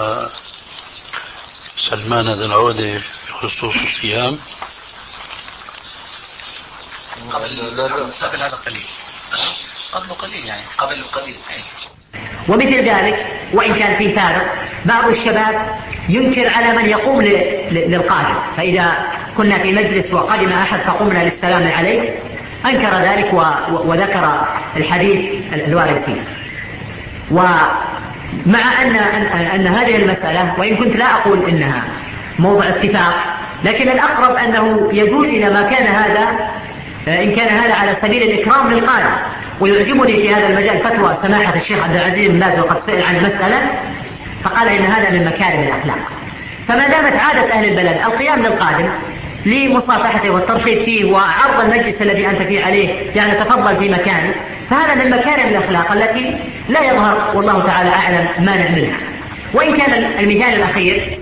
سلمان ذي العودة بخصوص الصيام؟
قبل هذا قليل
قبل قليل يعني
قبل قليل.
ومثل ذلك وإن كان في فارق، بعض الشباب ينكر على من يقوم للقادم، فإذا كنا في مجلس وقدم أحد فقمنا للسلام عليه أنكر ذلك وذكر الحديث الوارد فيه. ومع أن, أن هذه المسألة وإن كنت لا أقول إنها موضع اتفاق، لكن الأقرب أنه يجوز إلى ما كان هذا، إن كان هذا على سبيل الإكرام للقادم. ويعجبني في هذا المجال فتوى سماحة الشيخ عبد العزيز بن باز وقد سئل عن المسألة فقال إن هذا من مكارم الأخلاق. فما دامت عادة أهل البلد القيام للقادم لمصافحته والترحيب فيه وعرض المجلس الذي أنت فيه عليه، يعني تفضل في مكانه، فهذا من مكارم الأخلاق التي لا يظهر والله تعالى أعلم مانع منها. وإن كان المثال الأخير،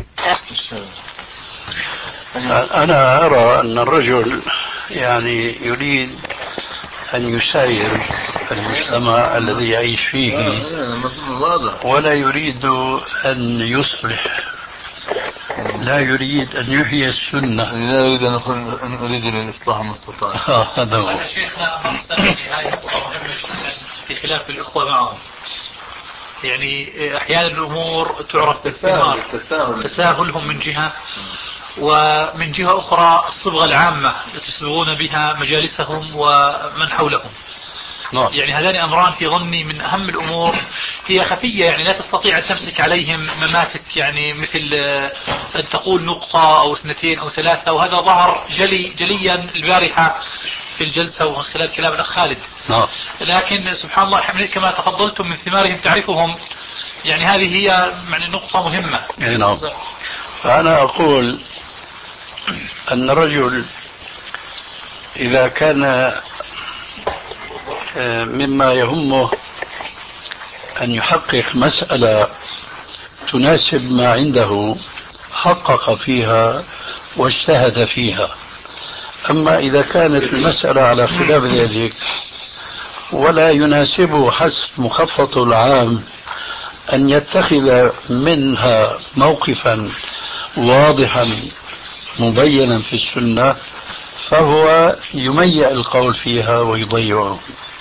أنا أرى أن الرجل يعني يريد أن يساير المجتمع الذي يعيش فيه ولا يريد أن يصلح، لا يريد أن يحيي السنة،
لا يريد أن أكون أن أريد الإصلاح ما استطاع.
هذا هو.
شيخنا في خلاف الأخوة معهم، يعني أحيانا الأمور تعرف بالثمار، تساهلهم من جهة، ومن جهة أخرى الصبغة العامة التي يصبغون بها مجالسهم ومن حولهم. يعني هذان أمران في ظني من أهم الأمور، هي خفية يعني لا تستطيع أن تمسك عليهم مماسك، يعني مثل أن تقول نقطة أو اثنتين أو ثلاثة، وهذا ظهر جلي جليا البارحة في الجلسة ومن خلال كلام الأخ خالد. لكن سبحان الله كما تفضلتم من ثمارهم تعرفهم، يعني هذه هي يعني نقطة مهمة.
نعم. فأنا أقول أن الرجل إذا كان مما يهمه أن يحقق مسألة تناسب ما عنده حقق فيها واجتهد فيها. أما إذا كانت المسألة على خلاف ذلك ولا يناسبه حسب مخططه العام أن يتخذ منها موقفا واضحا مبينا في السنة، فهو يميع القول فيها ويضيعه.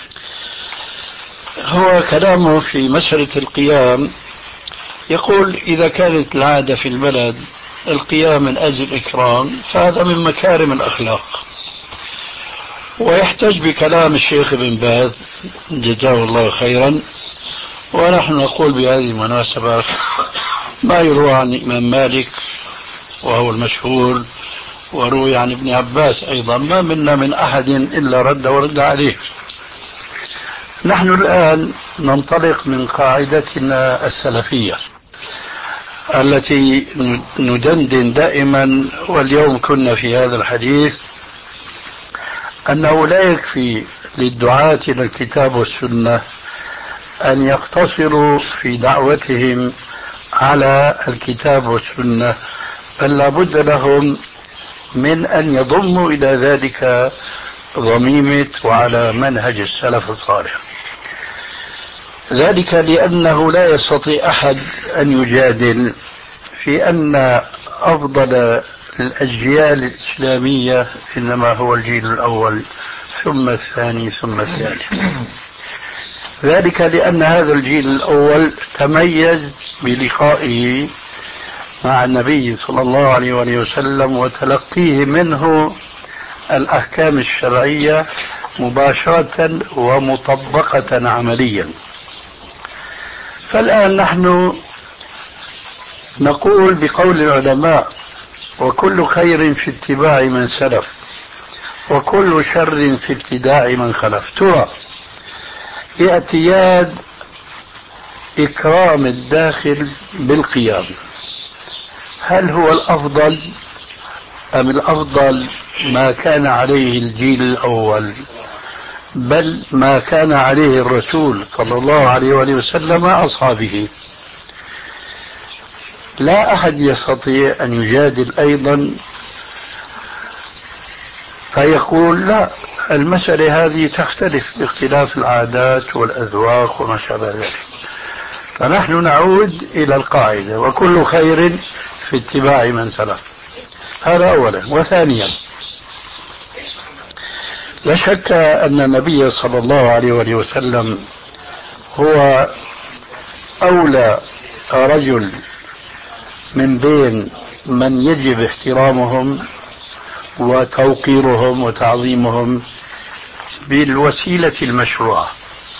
هو كلامه في مسألة القيام يقول إذا كانت العادة في البلد القيام من أجل الإكرام فهذا من مكارم الأخلاق، ويحتج بكلام الشيخ ابن باز جزاه الله خيرا. ونحن نقول بهذه المناسبة ما يروى عن الإمام مالك وهو المشهور، وروي عن ابن عباس أيضا، ما منا من أحد إلا رد ورد عليه. نحن الآن ننطلق من قاعدتنا السلفية التي ندندن دائما، واليوم كنا في هذا الحديث، أنه لا يكفي للدعاة إلى الكتاب والسنة أن يقتصروا في دعوتهم على الكتاب والسنة، بل لابد لهم من أن يضموا إلى ذلك ضميمة وعلى منهج السلف الصالح. ذلك لأنه لا يستطيع أحد أن يجادل في أن أفضل الأجيال الإسلامية إنما هو الجيل الأول ثم الثاني ثم الثالث. ذلك لأن هذا الجيل الأول تميز بلقائه مع النبي صلى الله عليه وسلم وتلقيه منه الأحكام الشرعية مباشرة ومطبقة عمليا. فالآن نحن نقول بقول العلماء: وكل خير في اتباع من سلف وكل شر في ابتداع من خلف. ترى اعتياد إكرام الداخل بالقيام هل هو الأفضل أم الأفضل ما كان عليه الجيل الأول، بل ما كان عليه الرسول صلى الله عليه وسلم مع أصحابه؟ لا أحد يستطيع أن يجادل أيضا فيقول لا، المسألة هذه تختلف باختلاف العادات والأذواق وما شابه ذلك. فنحن نعود إلى القاعدة: وكل خير في اتباع من سلف. هذا أولا. وثانيا، لا شك أن النبي صلى الله عليه وآله وسلم هو أولى رجل من بين من يجب احترامهم وتوقيرهم وتعظيمهم بالوسيلة المشروعة.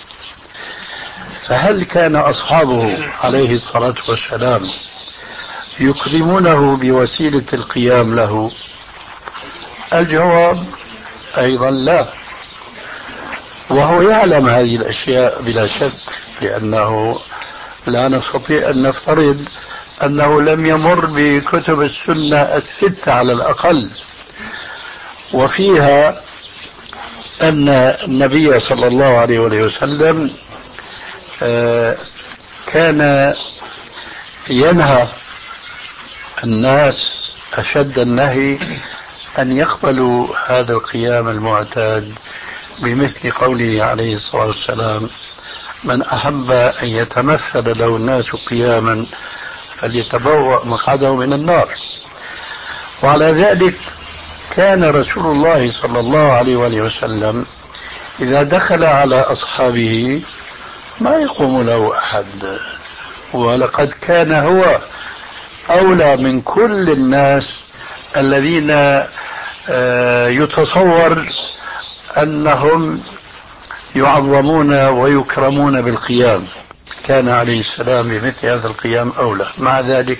فهل كان أصحابه عليه الصلاة والسلام يكرمونه بوسيلة القيام له؟ الجواب أيضا لا، وهو يعلم هذه الأشياء بلا شك، لأنه لا نستطيع أن نفترض أنه لم يمر بكتب السنة الستة على الأقل، وفيها أن النبي صلى الله عليه وسلم كان ينهى الناس أشد النهي أن يقبلوا هذا القيام المعتاد، بمثل قوله عليه الصلاة والسلام: من أحب أن يتمثل له الناس قياما فليتبوأ مقعده من النار. وعلى ذلك كان رسول الله صلى الله عليه وسلم إذا دخل على أصحابه ما يقوم له أحد، ولقد كان هو أولى من كل الناس الذين يتصور أنهم يعظمون ويكرمون بالقيام. كان عليه السلام بمثل هذا القيام أولى، مع ذلك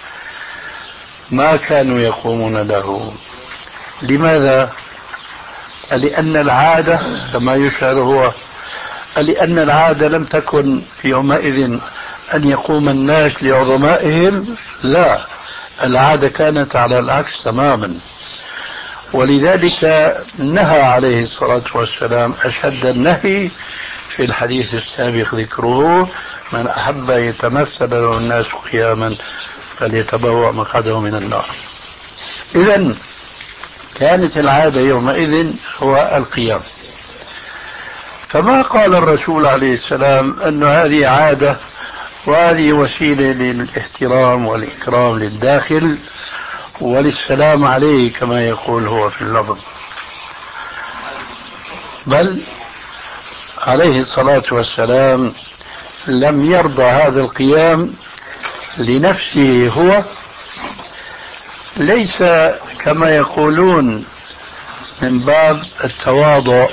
ما كانوا يقومون له. لماذا؟ لأن العادة كما يشعر هو، لأن العادة لم تكن يومئذ أن يقوم الناس لعظمائهم، لا، العادة كانت على العكس تماما. ولذلك نهى عليه الصلاة والسلام أشد النهي في الحديث السابق ذكره: من أحب يتمثل له الناس قياما فليتبوأ مقعده من النار. إذن كانت العادة يومئذ هو القيام. فما قال الرسول عليه السلام أن هذه عادة وهذه وسيلة للاحترام والإكرام للداخل وللسلام عليه كما يقول هو في اللفظ، بل عليه الصلاة والسلام لم يرضى هذا القيام لنفسه هو، ليس كما يقولون من باب التواضع،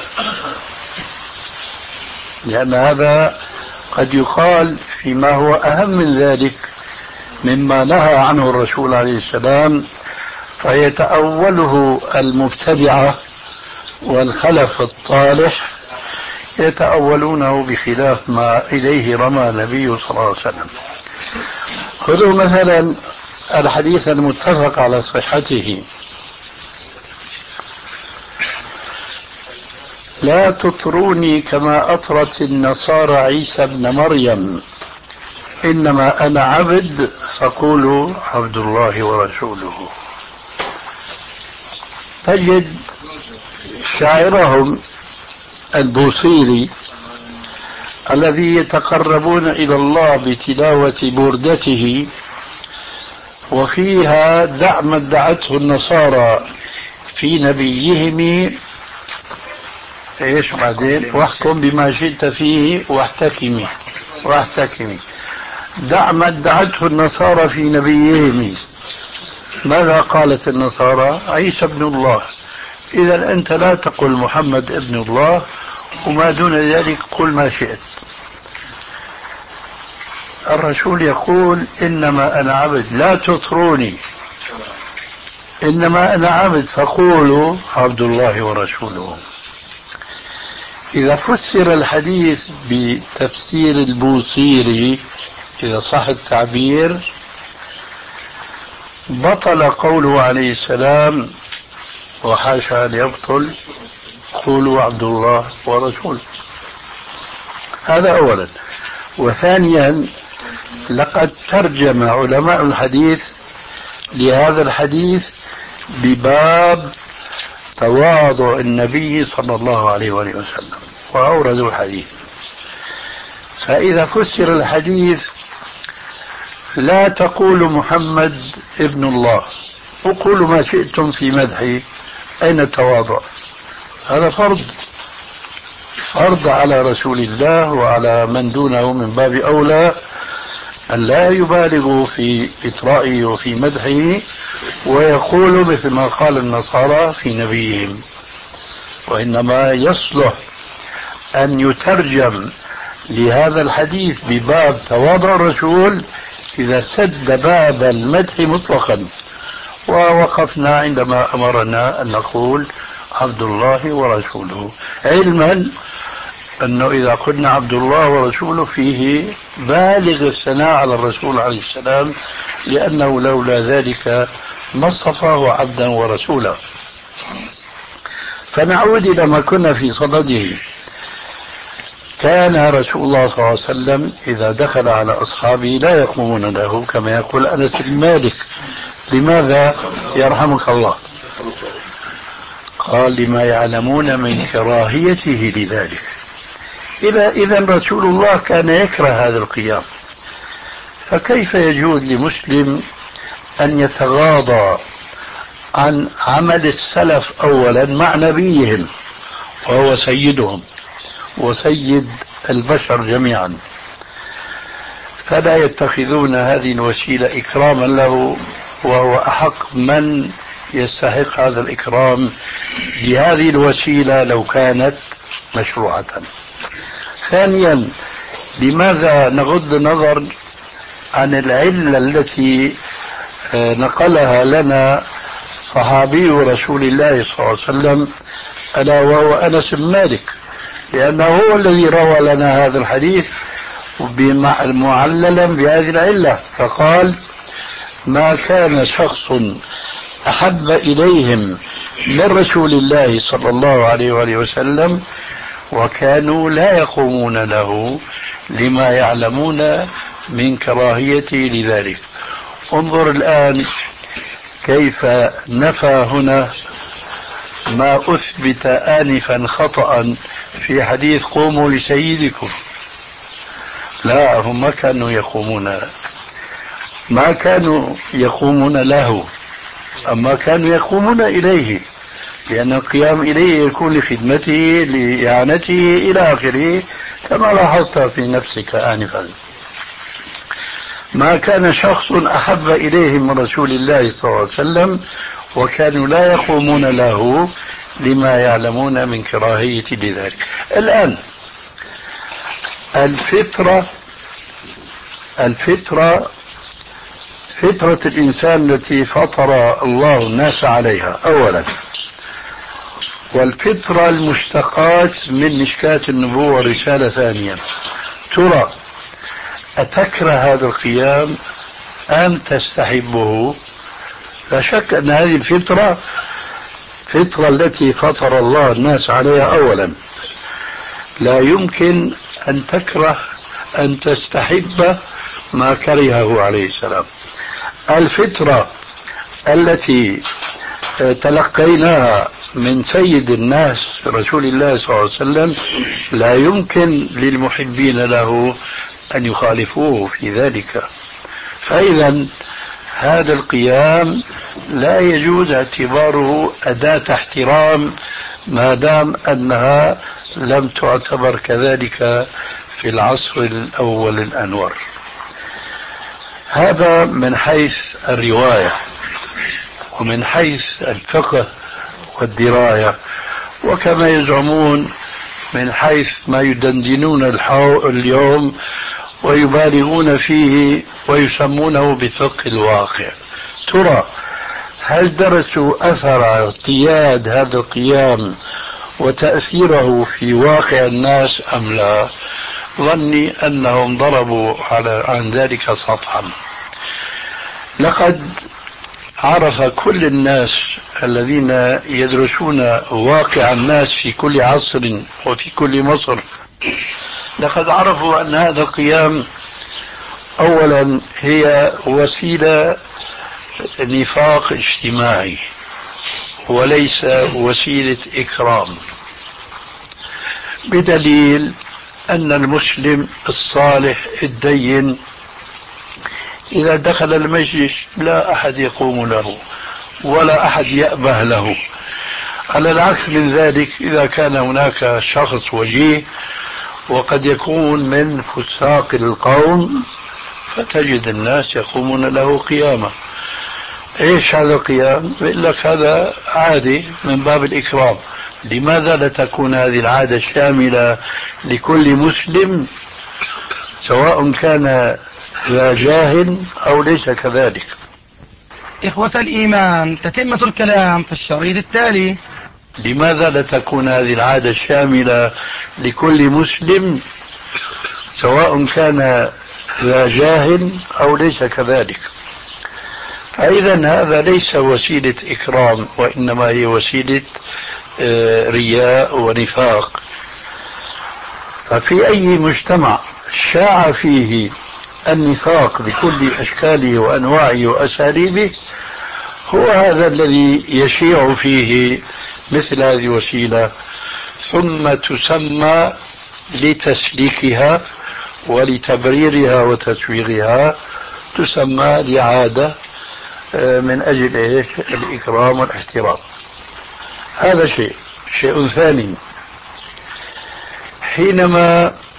لأن هذا قد يقال فيما هو أهم من ذلك مما نهى عنه الرسول عليه السلام، فيتأوله المبتدعة والخلف الطالح يتأولونه بخلاف ما إليه رمى النبي صلى الله عليه وسلم. خذوا مثلا الحديث المتفق على صحته: لا تطروني كما أطرت النصارى عيسى ابن مريم، إنما أنا عبد فقولوا عبد الله ورسوله. تجد شاعرهم البوصيري الذي يتقربون إلى الله بتلاوة بردته، وفيها دع ما ادعته النصارى في نبيهم ايش بعدين واحكم بما شئت فيه واحتكمي واحتكمي دع ما ادعته النصارى في نبيهم. ماذا قالت النصارى؟ عيسى ابن الله. إذا أنت لا تقل محمد ابن الله، وما دون ذلك قل ما شئت. الرسول يقول: إنما أنا عبد لا تطروني، إنما أنا عبد فقولوا عبد الله ورسوله. إذا فسر الحديث بتفسير البوصيري إذا صح التعبير بطل قوله عليه السلام، وحاشا أن يبطل، قولوا عبد الله ورسوله. هذا أولا. وثانيا لقد ترجم علماء الحديث لهذا الحديث بباب تواضع النبي صلى الله عليه وسلم وأوردوا الحديث. فإذا فسر الحديث لا تقولوا محمد ابن الله وقولوا ما شئتم في مدحه، أين التواضع؟ هذا فرض فرض على رسول الله وعلى من دونه من باب أولى أن لا يبالغوا في إطرائه وفي مدحه ويقولوا مثل ما قال النصارى في نبيهم، وإنما يصلح أن يترجم لهذا الحديث بباب تواضع الرسول إذا سد باب المدح مطلقا. ووقفنا عندما أمرنا أن نقول عبد الله ورسوله، علما أنه إذا قلنا عبد الله ورسوله فيه بالغ الثناء على الرسول عليه السلام، لأنه لولا ذلك ما اصطفاه عبدا ورسولا. فنعود إلى ما كنا في صدده. كان رسول الله صلى الله عليه وسلم إذا دخل على أصحابه لا يقومون له، كما يقول أنس بن مالك. لماذا؟ يرحمك الله. قال لما يعلمون من كراهيته لذلك. إذا إذن رسول الله كان يكره هذا القيام، فكيف يجوز لمسلم أن يتغاضى عن عمل السلف أولا مع نبيهم وهو سيدهم وسيد البشر جميعا؟ فلا يتخذون هذه الوسيلة إكراما له، وهو أحق من يستحق هذا الإكرام بهذه الوسيلة لو كانت مشروعة. ثانيا، لماذا نغض النظر عن العلة التي نقلها لنا صحابي رسول الله صلى الله عليه وسلم، ألا وهو أنس بن مالك، لأنه هو الذي روى لنا هذا الحديث معللا بهذه العلة. فقال: ما كان شخص أحب إليهم من رسول الله صلى الله عليه وآله وسلم وكانوا لا يقومون له لما يعلمون من كراهيته لذلك. انظر الآن كيف نفى هنا ما أثبت آنفا خطأ في حديث قوموا لسيدكم. لا، هم ما كانوا يقومون، ما كانوا يقومون له، أما كانوا يقومون إليه، لأن القيام إليه يكون لخدمته لإعانته إلى آخره، كما لاحظت في نفسك آنفا. ما كان شخص أحب إليهم من رسول الله صلى الله عليه وسلم وكانوا لا يقومون له لما يعلمون من كراهية لذلك. الآن الفطرة الفطرة فطرة الإنسان التي فطر الله الناس عليها أولا، والفطرة المشتقات من مشكاة النبوة والرسالة ثانيا. ترى أتكره هذا القيام أم تستحبه؟ لا شك أن هذه الفطرة الفطرة التي فطر الله الناس عليها أولا، لا يمكن أن تكره أن تستحب ما كرهه عليه السلام. الفطرة التي تلقيناها من سيد الناس رسول الله صلى الله عليه وسلم لا يمكن للمحبين له أن يخالفوه في ذلك. فإذا هذا القيام لا يجوز اعتباره أداة احترام ما دام أنها لم تعتبر كذلك في العصر الأول الأنور. هذا من حيث الرواية، ومن حيث الفقه والدراية، وكما يزعمون من حيث ما يدندنون اليوم ويبالغون فيه ويسمونه بفقه الواقع. ترى هل درسوا أثر اعتياد هذا القيام وتأثيره في واقع الناس أم لا؟ ظني أنهم ضربوا على عن ذلك سطحا. لقد عرف كل الناس الذين يدرسون واقع الناس في كل عصر وفي كل مصر، لقد عرفوا أن هذا القيام أولا هي وسيلة نفاق اجتماعي وليس وسيلة إكرام، بدليل أن المسلم الصالح الدين إذا دخل المجلس لا أحد يقوم له ولا أحد يأبه له، على العكس من ذلك، إذا كان هناك شخص وجيه وقد يكون من فساق القوم فتجد الناس يقومون له قيامة. ايش هذا القيام؟ بيقول لك هذا عادي من باب الإكرام. لماذا لا تكون هذه العادة شاملة لكل مسلم سواء كان ذا جاه أو ليس كذلك؟
إخوة الإيمان، تتمة الكلام في الشريط التالي.
لماذا لا تكون هذه العادة شاملة لكل مسلم سواء كان ذا جاه أو ليس كذلك؟ فإذا هذا ليس وسيلة إكرام، وإنما هي وسيلة رياء ونفاق. ففي أي مجتمع شاع فيه النفاق بكل أشكاله وأنواعه وأساليبه هو هذا الذي يشيع فيه مثل هذه الوسيلة، ثم تسمى لتسليكها ولتبريرها وتسويغها تسمى لعادة من أجل إيش؟ الإكرام والاحترام. هذا شيء. شيء ثاني، حينما